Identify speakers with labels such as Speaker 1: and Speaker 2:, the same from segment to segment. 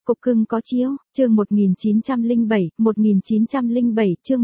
Speaker 1: Cục cưng có chiếu, chương 1907, chương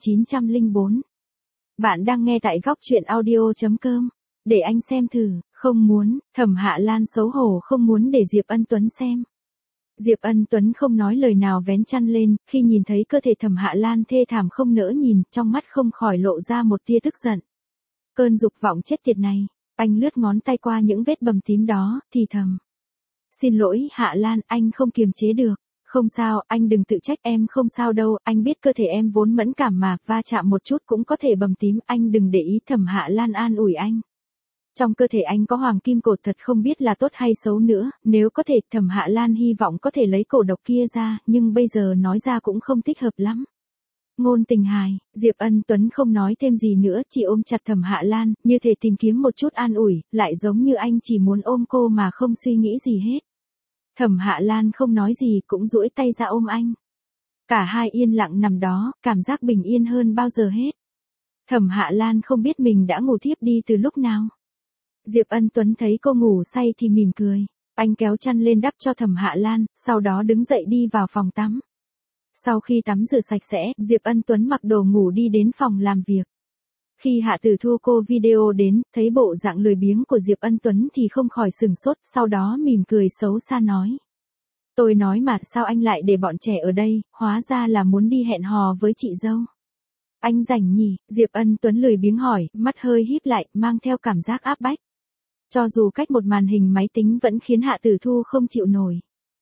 Speaker 1: 1904. Bạn đang nghe tại góc truyện audio.com. Để anh xem thử, không muốn, Thẩm Hạ Lan xấu hổ không muốn để Diệp Ân Tuấn xem. Diệp Ân Tuấn không nói lời nào vén chăn lên, khi nhìn thấy cơ thể Thẩm Hạ Lan thê thảm không nỡ nhìn, trong mắt không khỏi lộ ra một tia tức giận. Cơn dục vọng chết tiệt này, anh lướt ngón tay qua những vết bầm tím đó, thì thầm. Xin lỗi Hạ Lan, anh không kiềm chế được. Không sao, anh đừng tự trách, em không sao đâu, anh biết cơ thể em vốn mẫn cảm mà, va chạm một chút cũng có thể bầm tím, anh đừng để ý. Thẩm Hạ Lan an ủi anh. Trong cơ thể anh có hoàng kim cột thật không biết là tốt hay xấu nữa, nếu có thể Thẩm Hạ Lan hy vọng có thể lấy cổ độc kia ra, nhưng bây giờ nói ra cũng không thích hợp lắm. Ngôn tình hài, Diệp Ân Tuấn không nói thêm gì nữa, chỉ ôm chặt Thẩm Hạ Lan, như thể tìm kiếm một chút an ủi, lại giống như anh chỉ muốn ôm cô mà không suy nghĩ gì hết. Thẩm Hạ Lan không nói gì cũng duỗi tay ra ôm anh. Cả hai yên lặng nằm đó, cảm giác bình yên hơn bao giờ hết. Thẩm Hạ Lan không biết mình đã ngủ thiếp đi từ lúc nào. Diệp Ân Tuấn thấy cô ngủ say thì mỉm cười. Anh kéo chăn lên đắp cho Thẩm Hạ Lan, sau đó đứng dậy đi vào phòng tắm. Sau khi tắm rửa sạch sẽ, Diệp Ân Tuấn mặc đồ ngủ đi đến phòng làm việc. Khi Hạ Tử Thu cô video đến, thấy bộ dạng lười biếng của Diệp Ân Tuấn thì không khỏi sừng sốt, sau đó mỉm cười xấu xa nói. Tôi nói mà sao anh lại để bọn trẻ ở đây, hóa ra là muốn đi hẹn hò với chị dâu. Anh rảnh nhỉ, Diệp Ân Tuấn lười biếng hỏi, mắt hơi híp lại, mang theo cảm giác áp bách. Cho dù cách một màn hình máy tính vẫn khiến Hạ Tử Thu không chịu nổi.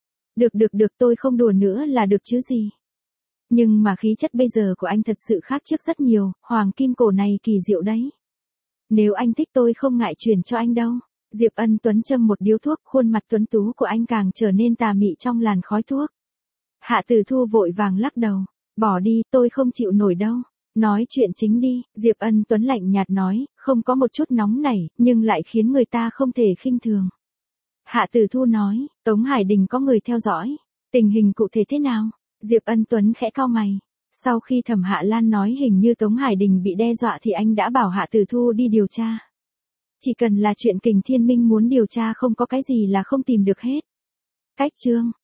Speaker 1: Được, tôi không đùa nữa là được chứ gì. Nhưng mà khí chất bây giờ của anh thật sự khác trước rất nhiều, hoàng kim cổ này kỳ diệu đấy. Nếu anh thích tôi không ngại chuyển cho anh đâu. Diệp Ân Tuấn châm một điếu thuốc, khuôn mặt tuấn tú của anh càng trở nên tà mị trong làn khói thuốc. Hạ Tử Thu vội vàng lắc đầu. Bỏ đi, tôi không chịu nổi đâu. Nói chuyện chính đi, Diệp Ân Tuấn lạnh nhạt nói, không có một chút nóng nảy, nhưng lại khiến người ta không thể khinh thường. Hạ Tử Thu nói, Tống Hải Đình có người theo dõi. Tình hình cụ thể thế nào? Diệp Ân Tuấn khẽ cau mày. Sau khi Thẩm Hạ Lan nói hình như Tống Hải Đình bị đe dọa thì anh đã bảo Hạ Tử Thu đi điều tra. Chỉ cần là chuyện Kình Thiên Minh muốn điều tra không có cái gì là không tìm được hết. Cách chương